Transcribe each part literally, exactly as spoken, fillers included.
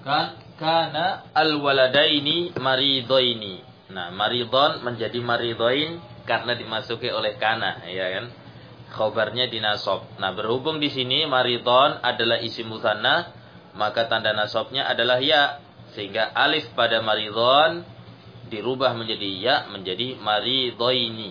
Kan kana al-waladaini maridaini. Nah, maridon menjadi maridoin karena dimasuki oleh kana, ya kan? Khobarnya dinasab. Nah, berhubung di sini maridon adalah isim mutsanna, maka tanda nasabnya adalah ya, sehingga alif pada maridon dirubah menjadi ya, menjadi maridoini.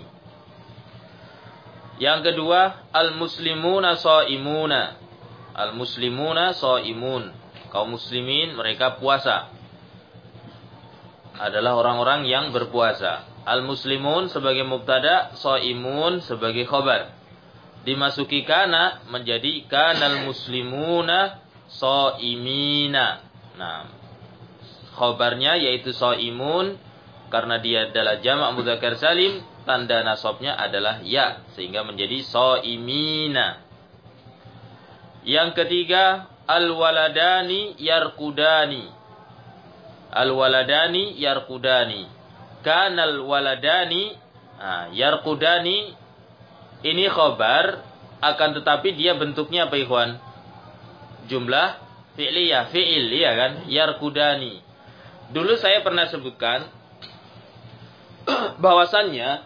Yang kedua, al-muslimuna shaimuna. Al-muslimuna shaimun. Kaum muslimin mereka puasa. Adalah orang-orang yang berpuasa. Al-muslimun sebagai mubtada, shaimun sebagai khabar. Dimasuki kana menjadi kanal muslimuna shaimina. Nah, khabarnya yaitu shaimun karena dia adalah jamak mudzakkar salim, tanda nasabnya adalah ya, sehingga menjadi shaimina. Yang ketiga, al-waladani yarkudani. Al-waladani yarkudani. Kanal waladani, nah, yarkudani ini khabar, akan tetapi dia bentuknya apa ikhwan? Jumlah fi'liyah, fi'il, ya kan? Yarkudani. Dulu saya pernah sebutkan bahwasannya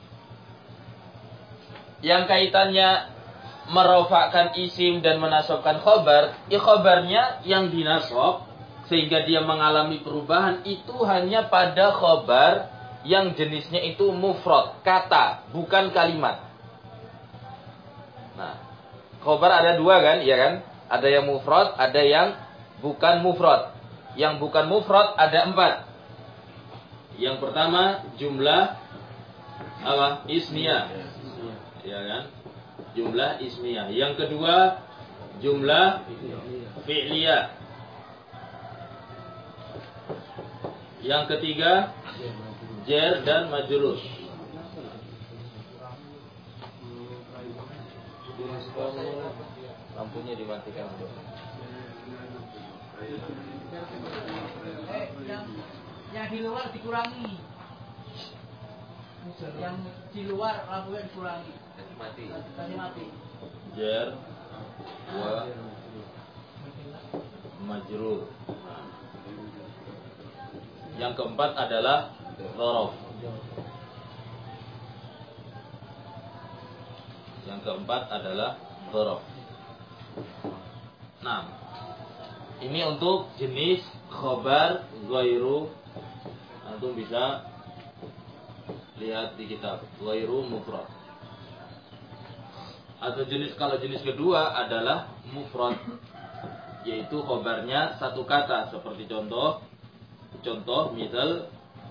yang kaitannya merofakkan isim dan menasabkan khobar, ya khobarnya yang dinasab sehingga dia mengalami perubahan itu hanya pada khobar yang jenisnya itu mufrad, kata, bukan kalimat. Nah, khobar ada dua kan, ya kan? Ada yang mufrad, ada yang bukan mufrad. Yang bukan mufrad ada empat. Yang pertama jumlah apa? Ismiyah, ya kan? Jumlah ismiyah. Yang kedua jumlah fi'liyah. Yang ketiga jar dan majrur. Lampunya dimatikan. Eh, yang yang di luar dikurangi. Yang di luar lampunya dikurangi. Mati. Tadi mati. Jar wa majrur. Yang keempat adalah dzaraf. Yang keempat adalah dzaraf. Nah, ini untuk jenis khobar ghairu. Antum bisa lihat di kitab ghairu mufrad. Atau jenis, kalau jenis kedua adalah mufrad, yaitu khobarnya satu kata, seperti contoh contoh misal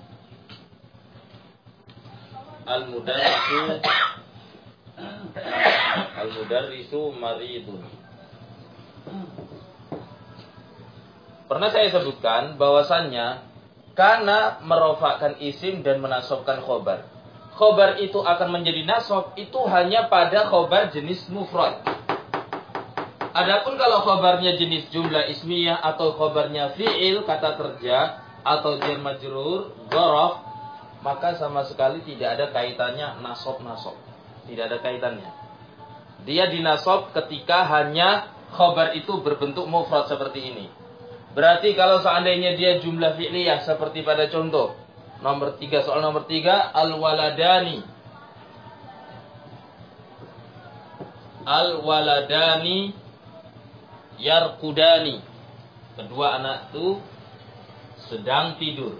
al-mudarrisu al-mudarrisu maridun. Pernah saya sebutkan bahwasannya karena merofakkan isim dan menasabkan khobar, khobar itu akan menjadi nasab itu hanya pada khobar jenis mufrad. Adapun kalau khobarnya jenis jumlah ismiyah atau khobarnya fi'il, kata kerja, atau jar majrur, dzaraf, maka sama sekali tidak ada kaitannya nasab-nasab. Tidak ada kaitannya. Dia dinasab ketika hanya khobar itu berbentuk mufrad seperti ini. Berarti kalau seandainya dia jumlah fi'liyah seperti pada contoh nomor tiga, soal nomor tiga, al-waladani. Al-waladani yarkudani. Kedua anak itu sedang tidur.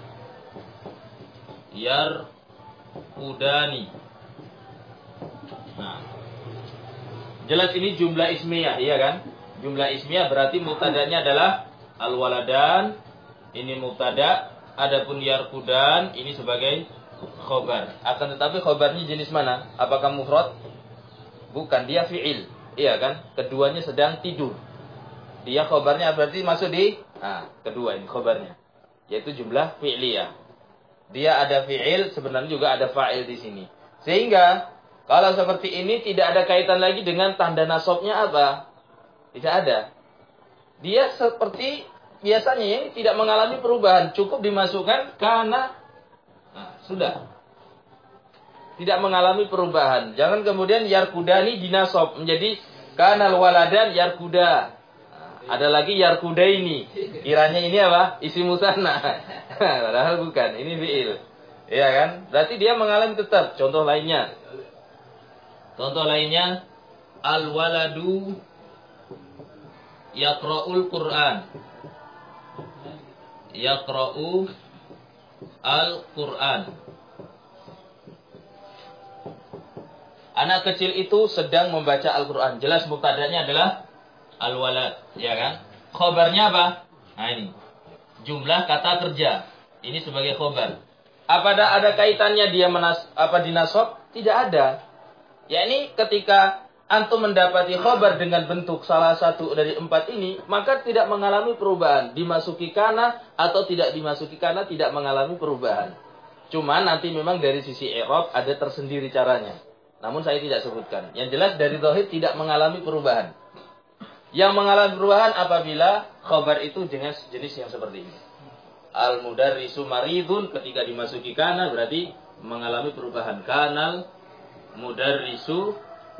Yarkudani. Nah, jelas ini jumlah ismiyah, iya kan? Jumlah ismiyah berarti mubtadanya adalah al-waladan, ini mubtada. Adapun yarkudan ini sebagai khobar. Akan tetapi khobarnya jenis mana? Apakah mufrad? Bukan, dia fi'il. Iya kan? Keduanya sedang tidur. Dia khobarnya berarti masuk di nah, kedua ini khobarnya, yaitu jumlah fi'liyah. Dia ada fi'il, sebenarnya juga ada fa'il di sini. Sehingga kalau seperti ini tidak ada kaitan lagi dengan tanda nasabnya apa? Tidak ada. Dia seperti biasanya ini tidak mengalami perubahan, cukup dimasukkan karena nah, sudah tidak mengalami perubahan. Jangan kemudian yarkudani dinasab menjadi kanal waladan yarkuda. Nah, Ada lagi yarkudaini. Kiranya ini apa? Isim musanna. Padahal bukan. Ini fi'il. Iya kan? Berarti dia mengalami tetap. Contoh lainnya. Contoh lainnya. Al-waladu yaqra'ul Qur'an. Yaqra'u al-Qur'an. Anak kecil itu sedang membaca Al-Quran. Jelas mubtada'nya adalah al-walad, ya kan? Khobarnya apa? Nah ini. Jumlah kata kerja. Ini sebagai khobar. Apa ada, ada kaitannya dia menas, apa dinasob? Tidak ada. Ya ini ketika antum mendapati khobar dengan bentuk salah satu dari empat ini, maka tidak mengalami perubahan. Dimasuki kana atau tidak dimasuki kana tidak mengalami perubahan. Cuman nanti memang dari sisi i'rab ada tersendiri caranya. Namun saya tidak sebutkan. Yang jelas dari zahir tidak mengalami perubahan. Yang mengalami perubahan apabila khobar itu jenis jenis yang seperti ini. Al-mudarrisu maridun ketika dimasuki kana berarti mengalami perubahan. Kanal mudarrisu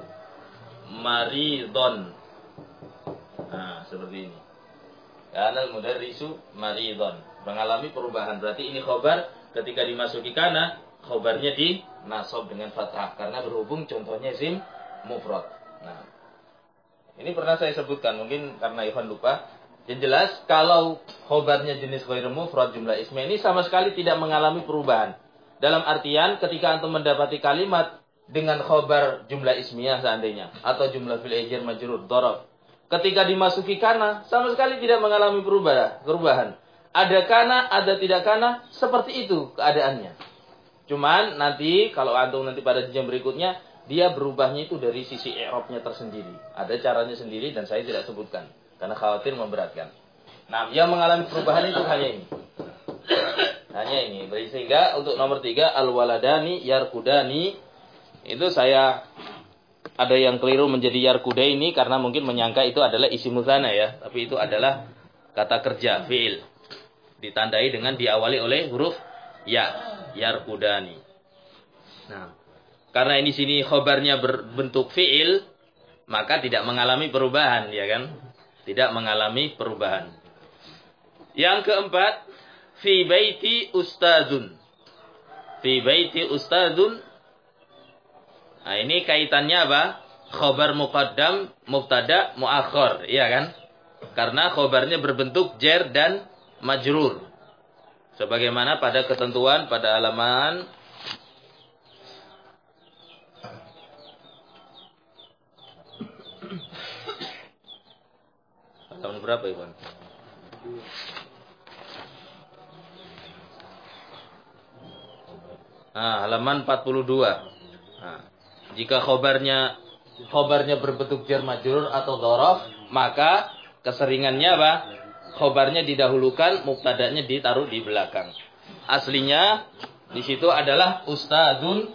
maridon. Nah, seperti ini. Kanal mudarrisu maridon. Mengalami perubahan. Berarti ini khobar ketika dimasuki kana, khobarnya di nasab dengan fathah karena berhubung contohnya isim mufrad. Nah, ini pernah saya sebutkan mungkin karena Ivan lupa. Yang jelas kalau khobarnya jenis ghairu mufrad jumlah ismi ini sama sekali tidak mengalami perubahan. Dalam artian ketika antum mendapati kalimat dengan khobar jumlah ismiyah seandainya atau jumlah fil jar majrur dharaf, ketika dimasuki kana sama sekali tidak mengalami perubahan. Perubahan. Ada kana, ada tidak kana, seperti itu keadaannya. Cuman nanti kalau antum nanti pada jenjang berikutnya dia berubahnya itu dari sisi i'rabnya tersendiri. Ada caranya sendiri dan saya tidak sebutkan karena khawatir memberatkan. Nah, yang mengalami perubahan itu hanya ini. Hanya ini. Sehingga untuk nomor tiga al-waladani yarkudani itu saya ada yang keliru menjadi yarkudaini karena mungkin menyangka itu adalah isim mutsanna ya, tapi itu adalah kata kerja fi'il. Ditandai dengan diawali oleh huruf ya. Yarkudani. Nah, karena ini sini khobarnya berbentuk fi'il, maka tidak mengalami perubahan, ya kan? Tidak mengalami perubahan. Yang keempat, fi baiti ustadzun. Fi baiti ustadzun. Nah, ini kaitannya apa? Khobar muqaddam, mubtada, muakhir, iya kan? Karena khobarnya berbentuk jar dan majrur. Sebagaimana pada ketentuan pada halaman tahun berapa Iwan? Nah, halaman empat puluh dua. Nah, jika khobarnya khobarnya berbentuk jar majrur atau dzaraf, maka keseringannya apa? Khobarnya didahulukan, mubtadanya ditaruh di belakang. Aslinya di situ adalah ustadzun.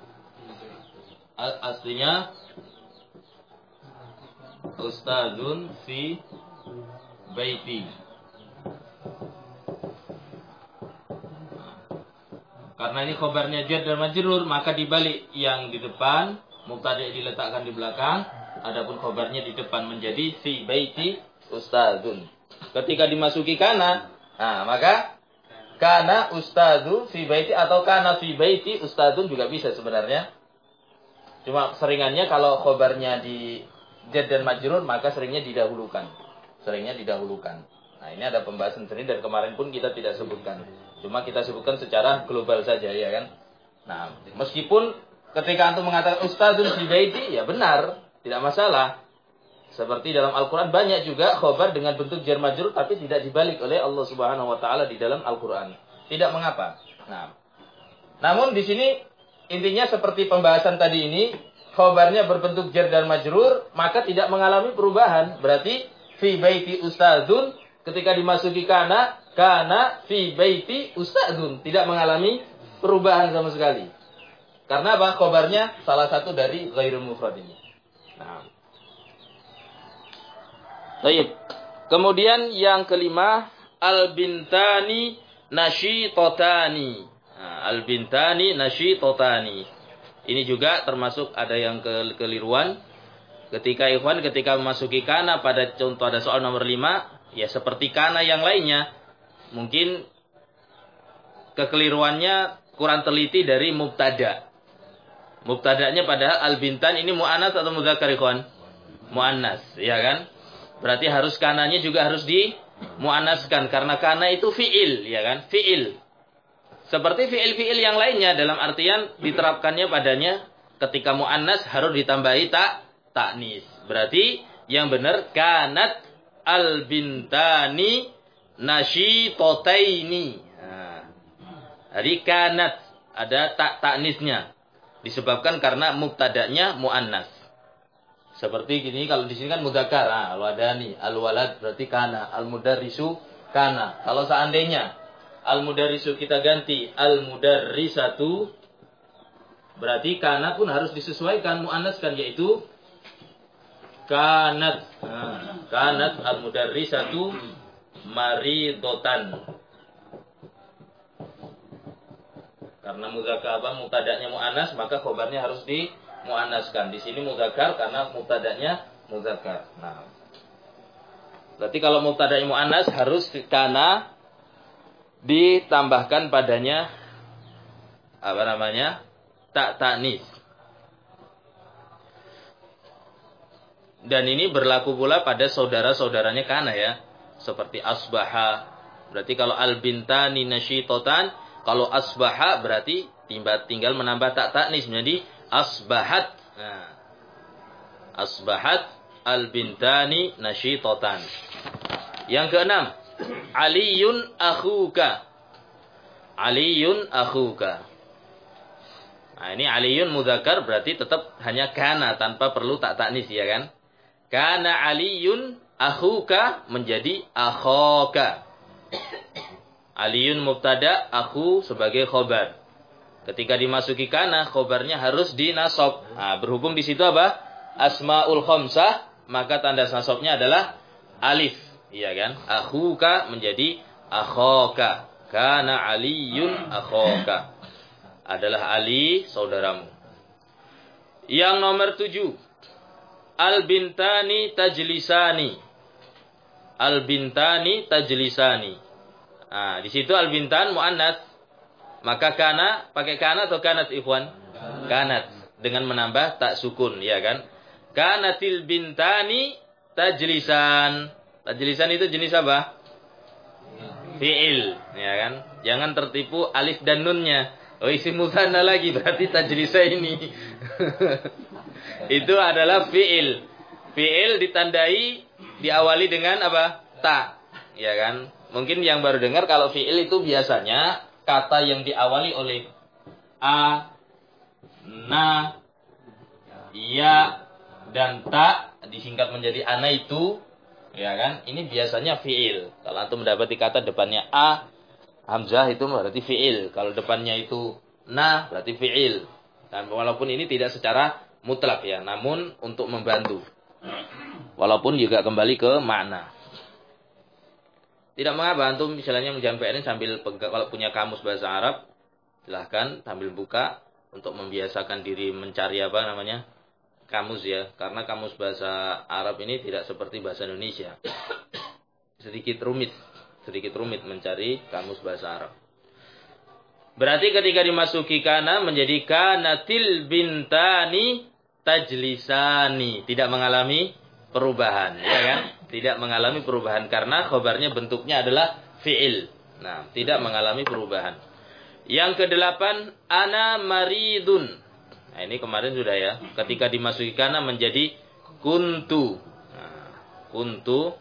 Aslinya ustadzun fi baiti. Karena ini khobarnya jar dan majrur, maka dibalik yang di depan, mubtada diletakkan di belakang, adapun khobarnya di depan menjadi fi baiti ustadzun. Ketika dimasuki kana, nah maka kana ustadzu fi baiti atau kana fi baiti ustadzun juga bisa sebenarnya. Cuma seringannya kalau khobarnya di jar dan majrur maka seringnya didahulukan. Seringnya didahulukan. Nah, ini ada pembahasan sendiri dan kemarin pun kita tidak sebutkan. Cuma kita sebutkan secara global saja ya kan. Nah, meskipun ketika antum mengatakan ustadzun fi baiti ya benar, tidak masalah. Seperti dalam Al-Quran banyak juga khobar dengan bentuk jar majrur tapi tidak dibalik oleh Allah Subhanahu Wa Taala di dalam Al-Quran. Tidak mengapa. Nah, namun di sini intinya seperti pembahasan tadi ini, khobarnya berbentuk jar dan majrur maka tidak mengalami perubahan. Berarti fi baiti ustadzun ketika dimasuki kana, kana fi baiti ustadzun tidak mengalami perubahan sama sekali. Karena apa? Khobarnya salah satu dari ghairul mufrad ini. Nah. Baik. Kemudian yang kelima, al-bintani nasyitotani. Nah, al-bintani nasyitotani. Ini juga termasuk ada yang ke keliruan. Ketika ikhwan ketika memasuki kana pada contoh ada soal nomor lima, ya seperti kana yang lainnya, mungkin kekeliruannya kurang teliti dari mubtada. Mubtadanya padahal al-bintan ini mu'annas atau mudzakkar ikhwan? Mu'annas, ya kan? Berarti harus kananya juga harus di mu'annaskan karena kana itu fi'il, ya kan? Fi'il. Seperti fi'il-fi'il yang lainnya dalam artian diterapkannya padanya ketika mu'annas harus ditambahi tak taknis. Berarti yang benar kanat al-bintani nasyitotaini. Nah, jadi kanat ada tak taknisnya disebabkan karena mubtadanya muannas. Seperti gini kalau di sini kan mudzakkar, ah, al-wadani, al-walad berarti kana, al-mudarrisu kana. Kalau seandainya al-mudarrisu kita ganti al-mudarrisatu, berarti kana pun harus disesuaikan muannaskan yaitu kanat. Nah, kanat al-mudarrisatu maridotan. Karena mudzakkar apa mubtada'nya muannas maka khobarnya harus di muannaskan. Di sini mudzakkar karena mubtada'nya mudzakkar. Nah. Berarti kalau mubtada'nya muannas harus kana ditambahkan padanya apa namanya? Tak taknis. Dan ini berlaku pula pada saudara-saudaranya kana ya. Seperti asbaha. Berarti kalau al-bintani nasyitotan, kalau asbaha berarti tinggal menambah tak taknis menjadi asbahat. Nah. Asbahat al-bintani nasyitotan. Yang keenam, Aliyun akhuka. Aliyun akhuka. Nah, ini Aliyun mudzakkar berarti tetap hanya kana tanpa perlu tak taknis ya kan? Kana Aliyun akhuka menjadi akhoka. Aliyun mubtada, akhu sebagai khobar. Ketika dimasuki kana, khobarnya harus dinasab. Nah, berhubung di situ apa? Asmaul khamsah, maka tanda nasabnya adalah alif. Iya kan? Akhuka menjadi akhoka. Kana Aliyun akhoka. Adalah Ali saudaramu. Yang nomor tujuh. Al-bintani tajlisani. Al-bintani tajlisani. Nah, di situ al-bintan muannas. Maka kana pakai kana atau kanat ikhwan? Kanat dengan menambah tak sukun, ya kan? Kanatil bintani tajlisan. Tajlisan itu jenis apa? Fi'il, ya kan? Jangan tertipu alif dan nunnya. Oh, isi mutsanna lagi berarti tajlisa ini. Itu adalah fi'il. Fi'il ditandai diawali dengan apa? Ta, ya kan? Mungkin yang baru dengar kalau fi'il itu biasanya kata yang diawali oleh a, na, ya, dan ta disingkat menjadi ana itu, ya kan? Ini biasanya fi'il. Kalau antum mendapati kata depannya a, hamzah itu berarti fi'il. Kalau depannya itu na, berarti fi'il. Dan walaupun ini tidak secara mutlak ya, namun untuk membantu. Walaupun juga kembali ke makna. Tidak mengapa antum misalnya menjalankan P R ini sambil pegang, kalau punya kamus bahasa Arab, silahkan sambil buka untuk membiasakan diri mencari apa namanya kamus ya, karena kamus bahasa Arab ini tidak seperti bahasa Indonesia, sedikit rumit, sedikit rumit mencari kamus bahasa Arab. Berarti ketika dimasuki kana menjadi kanatil bintani tajlisani, tidak mengalami perubahan, ya kan? Tidak mengalami perubahan karena khobarnya bentuknya adalah fi'il. Nah, tidak mengalami perubahan. Yang kedelapan, ana maridun. Nah, ini kemarin sudah ya. Ketika dimasuki kana menjadi kuntu. Nah, kuntu.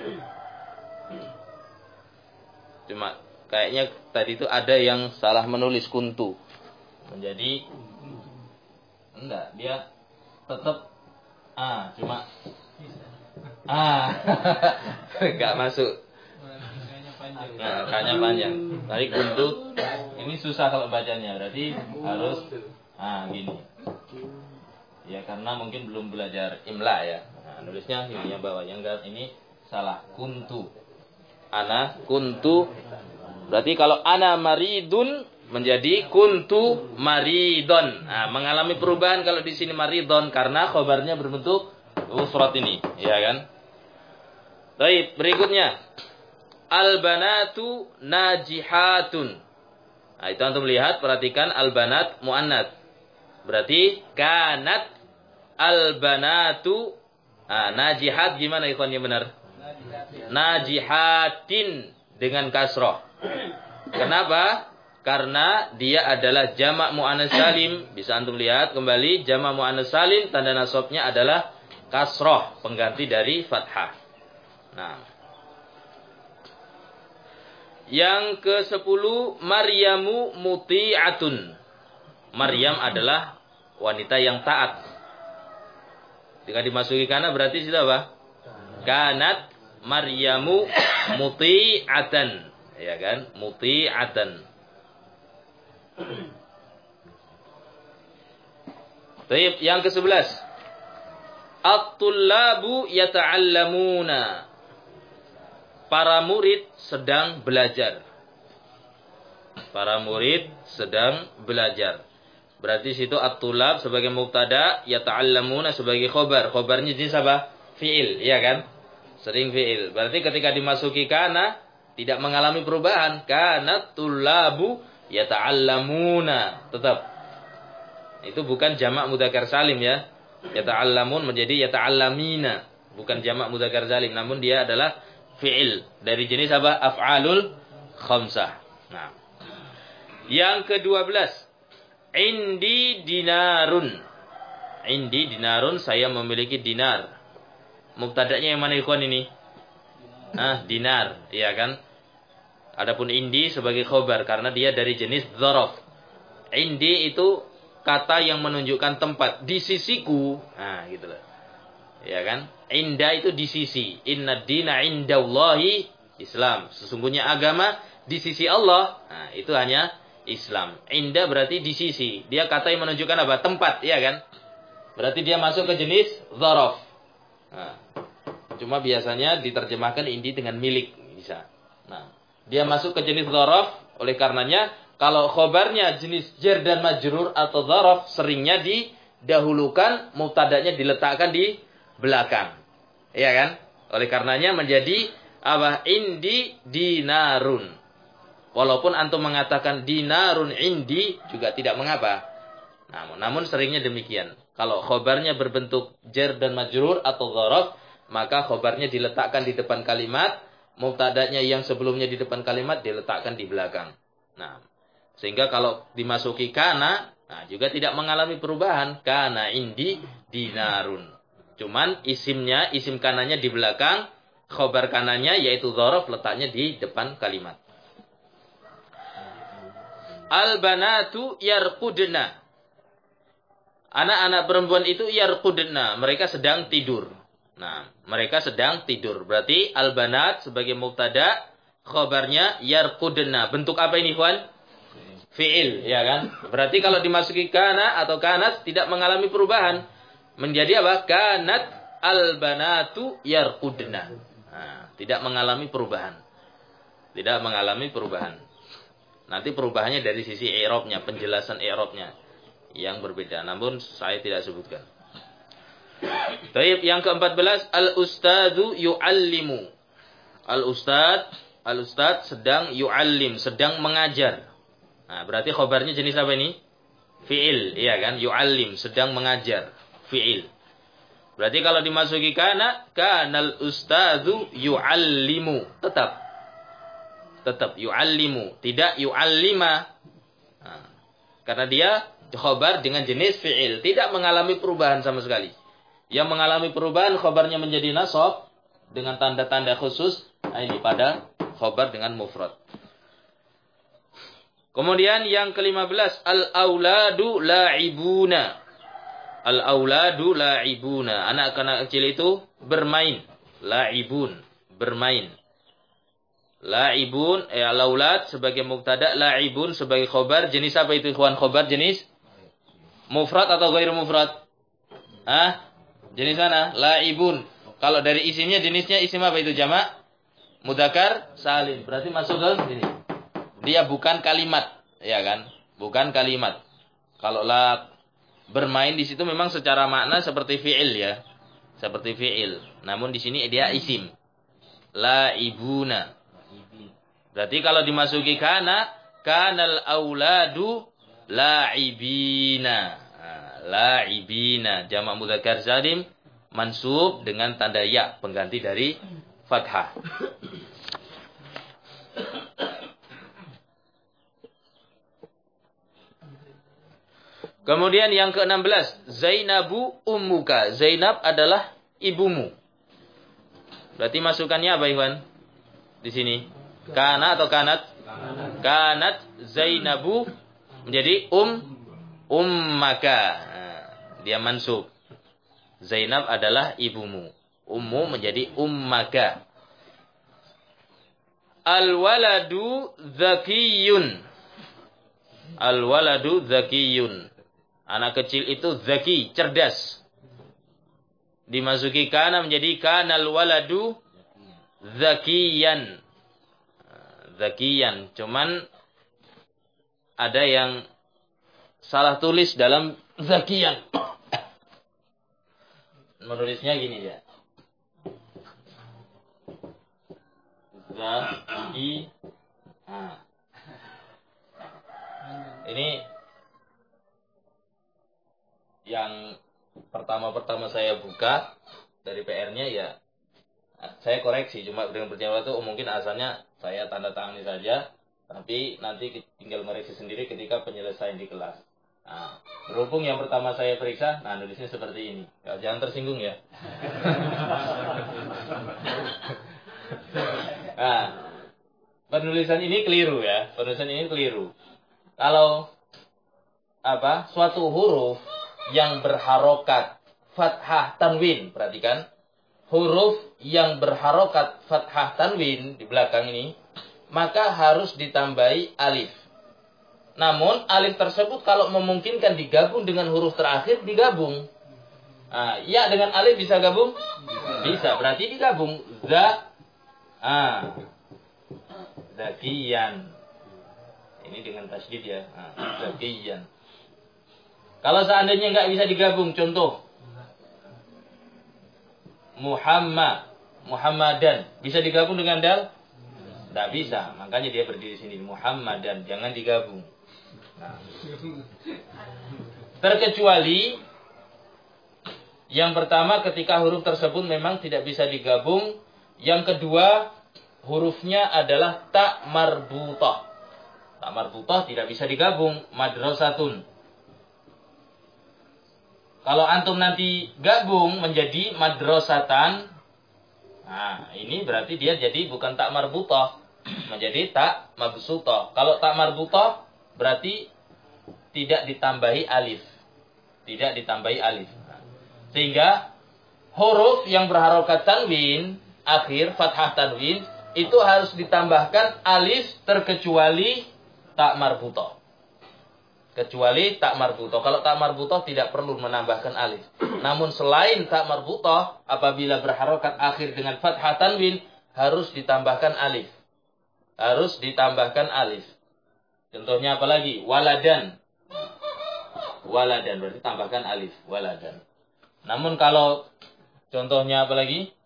Cuma kayaknya tadi itu ada yang salah menulis kuntu. Menjadi enggak, dia tetap ah, cuma ah, enggak masuk. Nah, kayaknya panjang. Tadi kuntu, ini susah kalau bacanya. Berarti harus ah gini. Ya karena mungkin belum belajar imla ya. Nah, nulisnya ini yang bawahnya enggak, ini salah. Kuntu. Ana kuntu. Berarti kalau ana maridun menjadi kuntu maridon. Nah, mengalami perubahan kalau di sini maridon karena khobarnya berbentuk mufrad ini, ya kan? Baik, berikutnya. Al-banatu najihatun. Nah, itu antum lihat, perhatikan al-banat muannats. Berarti kanat al-banatu. Nah, najihat gimana ikhwan yang benar? Najihatin dengan kasroh. Kenapa? Karena dia adalah jamak muannats salim. Bisa antum lihat kembali, jamak muannats salim tanda nasabnya adalah kasroh, pengganti dari fathah. Nah, yang ke sepuluh, Maryamu muti'atun. Maryam adalah wanita yang taat. Jika dimasuki kana berarti itu apa? Kanat Maryamu muti'atan. Ya kan? Muti'atan. Baik, yang ke sebelas. At-tullabu yata'allamuna. Para murid sedang belajar. Para murid sedang belajar. Berarti situ at-tullab sebagai mubtada, yata'allamuna sebagai khobar. Khobarnya jenis apa? Fi'il, iya kan? Sering fi'il. Berarti ketika dimasuki kana tidak mengalami perubahan. Kana tullabu yata'allamuna. Tetap. Itu bukan jamak mudzakkar salim ya. Yata'allamun menjadi yata'allamina. Bukan jamak mudzakkar salim, namun dia adalah fi'il dari jenis apa? Af'alul khamsah. Nah. Yang kedua belas. Indi dinarun. Indi dinarun, saya memiliki dinar. Mubtada'nya yang mana ikhwan ini? Ah, dinar, iya kan? Adapun indi sebagai khobar karena dia dari jenis dzaraf. Indi itu kata yang menunjukkan tempat, di sisiku. Nah, gitu loh. Ya kan? Inda itu di sisi. Inna dina indallahi Islam. Sesungguhnya agama di sisi Allah. Nah, itu hanya Islam. Inda berarti di sisi. Dia kata yang menunjukkan apa? Tempat, ya kan? Berarti dia masuk ke jenis dzaraf. Nah, cuma biasanya diterjemahkan indi dengan milik, bisa. Nah, dia masuk ke jenis dzaraf, oleh karenanya kalau khobarnya jenis jar dan majrur atau dzaraf seringnya didahulukan, mubtadanya diletakkan di belakang. Iya kan? Oleh karenanya menjadi apa? Indi dinarun. Walaupun antum mengatakan dinarun indi juga tidak mengapa. Namun, namun seringnya demikian. Kalau khobarnya berbentuk jar dan majrur atau dzaraf, maka khobarnya diletakkan di depan kalimat, mubtadanya yang sebelumnya di depan kalimat diletakkan di belakang. Nah, sehingga kalau dimasuki kana, nah juga tidak mengalami perubahan. Kana indi dinarun. Cuman isimnya, isim kananya di belakang, khobar kananya yaitu dzaraf letaknya di depan kalimat. Al-banatu yarqudna. Anak-anak perempuan itu yarqudna, mereka sedang tidur. Nah, mereka sedang tidur. Berarti al-banat sebagai mubtada, khobarnya yarqudna. Bentuk apa ini, Ikhwan? Fi'il, ya kan? Berarti kalau dimasuki kana atau kanat tidak mengalami perubahan. Menjadi apa? Kanat al-banatu yarqudna. Nah, tidak mengalami perubahan. Tidak mengalami perubahan. Nanti perubahannya dari sisi i'rabnya, penjelasan i'rabnya yang berbeda. Namun saya tidak sebutkan. Baik, yang keempat belas, al-ustadzu yu'allimu. Al-ustad, al-ustad sedang yu'allim, sedang mengajar. Nah, berarti khobarnya jenis apa ini? Fi'il, iya kan? Yu'allim, sedang mengajar. Fi'il. Berarti kalau dimasuki kana, kanal ustadzu yu'allimu. Tetap. Tetap yu'allimu, tidak yu'allima. Nah, karena dia khobar dengan jenis fi'il, tidak mengalami perubahan sama sekali. Yang mengalami perubahan khobarnya menjadi nasab dengan tanda-tanda khusus. Nah, ini pada khobar dengan mufrad. Kemudian yang kelima belas, al-auladu la'ibuna. Al-auladu la'ibuna. Anak-anak kecil itu bermain. La'ibun, bermain. La'ibun, eh, al-aulad sebagai mubtada, la'ibun sebagai khobar. Jenis apa itu, ikhwan? Khobar jenis mufrad atau ghairu mufrad? Hah? Jenis mana? La'ibun. Kalau dari isimnya, jenisnya isim apa itu, jamak? Mudzakkar salim. Berarti masuk ke sini. Dia bukan kalimat, ya kan? Bukan kalimat. Kalau la bermain di situ memang secara makna seperti fi'il ya. seperti fi'il. Namun di sini dia isim. La'ibuna. Berarti kalau dimasuki kana, kanal auladu la'ibina. Nah, la'ibina. Jamak mudzakkar salim mansub dengan tanda ya, pengganti dari fathah. Kemudian yang keenam belas, Zainabu ummuka. Zainab adalah ibumu. Berarti masukannya apa, Ikhwan? Di sini. Kana atau kanat? Kanat Zainabu menjadi um ummaka. Nah, dia mansub. Zainab adalah ibumu. Ummu menjadi ummaka. Al-waladu zakiyun. Al-waladu zakiyun. Anak kecil itu zaki, cerdas. Dimasuki kana menjadi kanal waladu zakiyan. Zakiyan. Cuman ada yang salah tulis dalam zakiyan. Menulisnya gini ya. Zaki. Nah. Ini yang pertama-pertama saya buka dari P R-nya ya, saya koreksi, cuma dengan berjamaah itu mungkin asalnya saya tanda tangani saja, tapi nanti tinggal mereksi sendiri ketika penyelesaian di kelas. Nah, berhubung yang pertama saya periksa, nah nulisnya seperti ini, ya, jangan tersinggung ya. Nah, penulisan ini keliru ya, penulisan ini keliru. Kalau apa suatu huruf yang berharokat fathah tanwin, perhatikan, huruf yang berharokat fathah tanwin di belakang ini, maka harus ditambahi alif. Namun alif tersebut kalau memungkinkan digabung dengan huruf terakhir, digabung. Nah, ya dengan alif bisa gabung? Bisa, berarti digabung. Za, ah, zakiyan. Ini dengan tasydid ya, ah, zakiyan. Kalau seandainya nggak bisa digabung, contoh Muhammad, Muhammadan, bisa digabung dengan dal? Nggak bisa, makanya dia berdiri sini Muhammadan, jangan digabung. Nah. Terkecuali yang pertama ketika huruf tersebut memang tidak bisa digabung, yang kedua hurufnya adalah tak marbutah. Tak marbutah tidak bisa digabung, madrasatun. Kalau antum nanti gabung menjadi madrasatan, nah ini berarti dia jadi bukan tak marbutah, menjadi tak mabsutah. Kalau tak marbutah berarti tidak ditambahi alif. Tidak ditambahi alif. Sehingga huruf yang berharokat tanwin, akhir fathah tanwin, itu harus ditambahkan alif terkecuali tak marbutah. Kecuali tak marbutoh. Kalau tak marbutoh tidak perlu menambahkan alif. Namun selain tak marbutoh, apabila berharokat akhir dengan fathah tanwin, harus ditambahkan alif. Harus ditambahkan alif. Contohnya apa lagi? Waladan. Waladan. Berarti tambahkan alif. Waladan. Namun kalau contohnya apa lagi?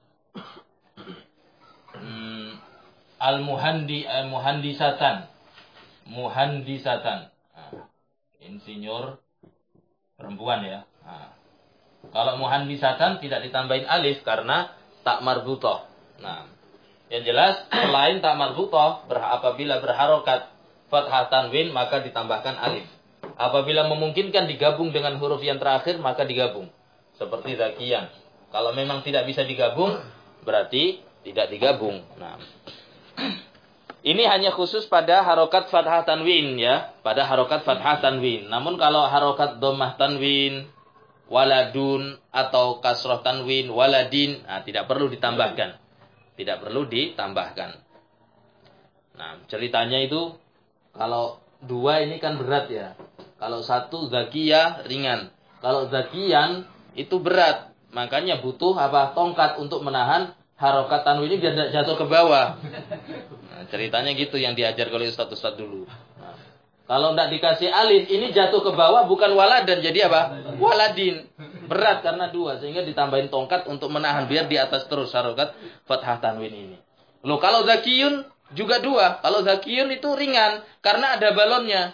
Hmm, Al-muhandi, al-muhandisatan. Muhandisatan. Insinyur perempuan ya. Nah, kalau muhandisatan tidak ditambahin alif karena tak marbutoh. Nah, yang jelas selain tak marbutoh, ber, apabila berharokat fathah tanwin maka ditambahkan alif. Apabila memungkinkan digabung dengan huruf yang terakhir maka digabung. Seperti zakiyan. Kalau memang tidak bisa digabung berarti tidak digabung. Nah. Ini hanya khusus pada harokat fathah tanwin ya, pada harokat fathah tanwin. Namun kalau harokat dhammah tanwin, waladun atau kasroh tanwin, waladin, nah, tidak perlu ditambahkan. Tidak perlu ditambahkan. Nah, ceritanya itu kalau dua ini kan berat ya. Kalau satu zakiyah ringan. Kalau zakiyan itu berat. Makanya butuh apa? Tongkat untuk menahan harokat tanwin ini biar tidak jatuh ke bawah. Nah, ceritanya gitu yang diajar oleh ustaz-ustaz dulu. Nah, kalau tidak dikasih alif, ini jatuh ke bawah bukan waladan, jadi apa? Waladin. berat karena dua, sehingga ditambahin tongkat untuk menahan biar di atas terus harokat fathah tanwin ini. Loh, kalau zakiyun juga dua. Kalau zakiyun itu ringan karena ada balonnya.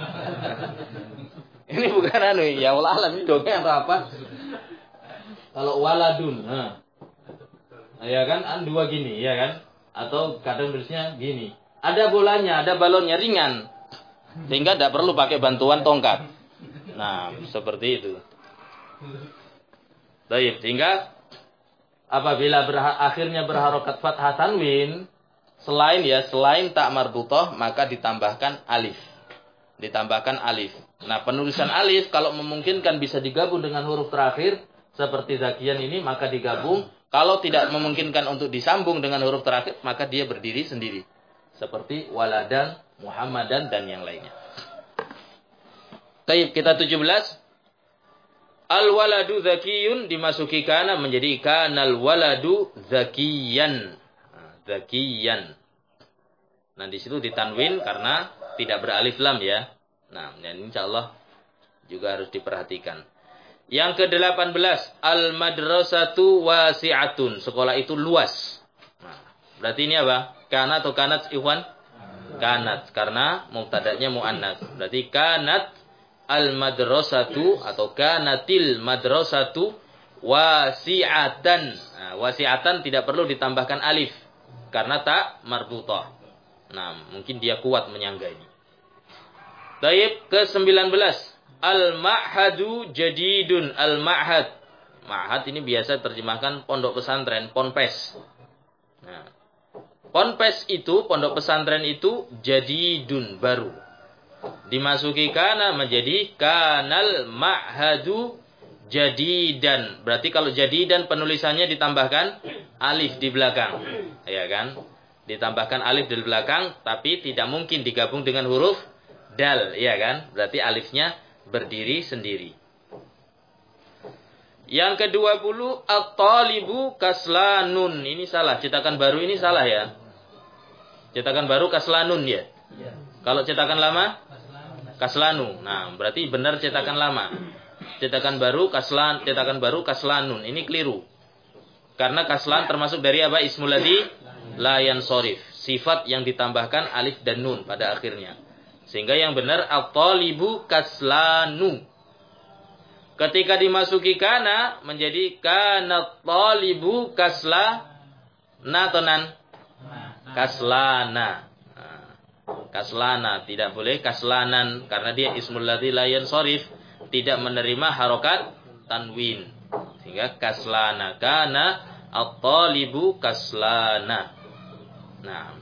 Ini bukan anu ya Allah alam ini dongeng atau apa? Kalau waladun, nah. Ya kan, an dua gini, ya kan? Atau kadang tulisnya gini. Ada bolanya, ada balonnya ringan. Sehingga tidak perlu pakai bantuan tongkat. Nah, seperti itu. Baik, sehingga apabila berha akhirnya berharokat fathah tanwin, selain ya, selain tak marbutah, maka ditambahkan alif. Ditambahkan alif. Nah, penulisan alif kalau memungkinkan bisa digabung dengan huruf terakhir, seperti zakiyan ini, maka digabung. Kalau tidak memungkinkan untuk disambung dengan huruf terakhir, maka dia berdiri sendiri. Seperti waladan, muhammadan, dan yang lainnya. Baik, kita tujuh belas. Al-waladu zakiyun dimasuki kana menjadi kanal waladu zakiyan. Nah, zakiyan. Nah, di situ ditanwin karena tidak beralif lam ya. Nah, dan insyaallah juga harus diperhatikan. Yang ke-delapan belas, al-madrasatu wasi'atun. Sekolah itu luas. Nah, berarti ini apa? Kanat atau kanat ikhwan? Kanat karena mubtada'nya muannats. Berarti kanat al-madrasatu atau kanatil madrasatu wasi'atan. Nah, wasi'atan tidak perlu ditambahkan alif karena tak marbutah. Nah, mungkin dia kuat menyangga ini. Baik, ke sembilan belas. Al-ma'hadu jadidun. Al-ma'had. Ma'had ini biasa terjemahkan pondok pesantren, ponpes. Nah, ponpes itu, pondok pesantren itu jadidun, baru. Dimasuki kana menjadi kanal ma'hadu jadidan. Berarti kalau jadidan penulisannya ditambahkan alif di belakang. Ya kan? Ditambahkan alif di belakang, tapi tidak mungkin digabung dengan huruf dal, ya kan? Berarti alifnya berdiri sendiri. Yang ke dua puluh, at-talibu kaslanun. Ini salah, cetakan baru ini salah ya. Cetakan baru kaslanun ya. Kalau cetakan lama kaslanu. Nah, berarti benar cetakan lama. Cetakan baru kaslan, cetakan baru kaslanun. Ini keliru. Karena kaslan termasuk dari apa? Ismul ladzi la yansorif. Sifat yang ditambahkan alif dan nun pada akhirnya. Sehingga yang benar at-talibu kaslanu. Ketika dimasuki kana menjadi kana talibu kasla natonan kaslana. Nah, kaslana tidak boleh kaslanan karena dia ismul ladzi la yansharif, tidak menerima harokat tanwin. Sehingga kaslana kana at-talibu kaslana. Nah,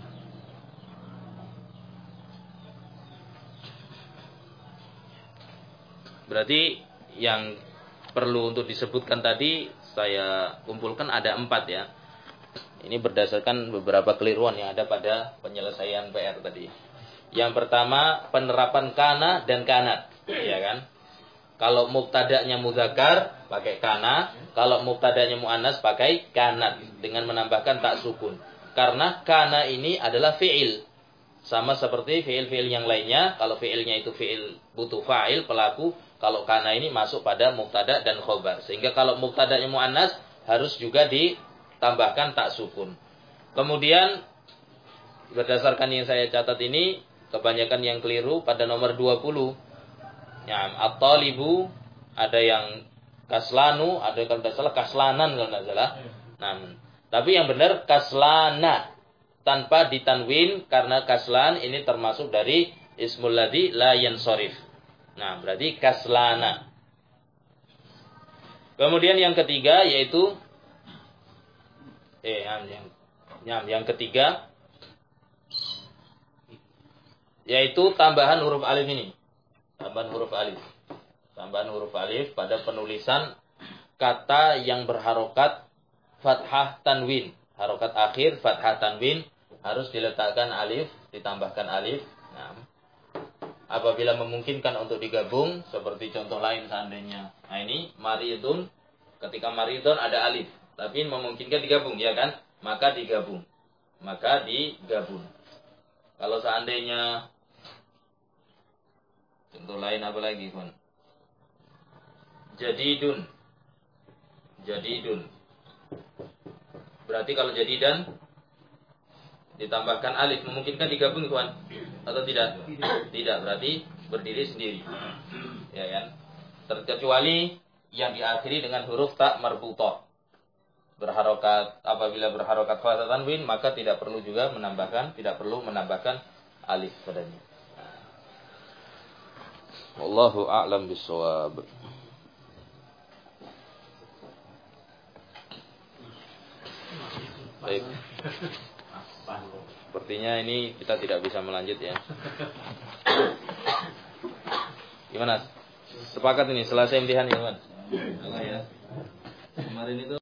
berarti yang perlu untuk disebutkan tadi saya kumpulkan ada empat ya. Ini berdasarkan beberapa keliruan yang ada pada penyelesaian P R tadi. Yang pertama penerapan kana dan kanat, ya kan? Kalau mubtada'nya muzakkar pakai kana, kalau mubtada'nya muannas pakai kanat dengan menambahkan tak sukun. Karena kana ini adalah fi'il. Sama seperti fi'il-fi'il yang lainnya, kalau fi'ilnya itu fi'il butuh fa'il, pelaku, kalau kana ini masuk pada mubtada dan khobar. Sehingga kalau mubtadanya muannas harus juga ditambahkan tak sukun. Kemudian berdasarkan yang saya catat ini, kebanyakan yang keliru pada nomor dua puluh. Ya, at-talibu ada yang kaslanu, ada yang kalau tidak salah kaslanan kalau tidak salah. Nah, tapi yang benar kaslana. Tanpa ditanwin karena kaslan ini termasuk dari ismul ladzi la yansharif. Nah, berarti kaslana. Kemudian yang ketiga yaitu eh yang yang, yang ketiga yaitu tambahan huruf alif ini. Tambahan huruf alif. Tambahan huruf alif pada penulisan kata yang berharokat fathah tanwin. Harokat akhir fathah tanwin harus diletakkan alif, ditambahkan alif. Nah, apabila memungkinkan untuk digabung, seperti contoh lain seandainya. Nah ini, maridun, ketika maridun ada alif. Tapi memungkinkan digabung, ya kan? Maka digabung. Maka digabung. Kalau seandainya, contoh lain apa lagi, Kun? Jadidun. jadidun. Berarti kalau jadidan ditambahkan alif memungkinkan digabung, ikhwan? Atau tidak? Tidak, berarti berdiri sendiri. Ya kan? Terkecuali yang diakhiri dengan huruf tak marbuthah. Berharokat, apabila berharokat khawatir tanwin, maka tidak perlu juga menambahkan, tidak perlu menambahkan alif padanya. Wallahu a'lam bishawab. Baik. Sepertinya ini kita tidak bisa melanjut ya. Gimana? Sepakat ini selesai imtihan ya, Mas? Ya. Kemarin itu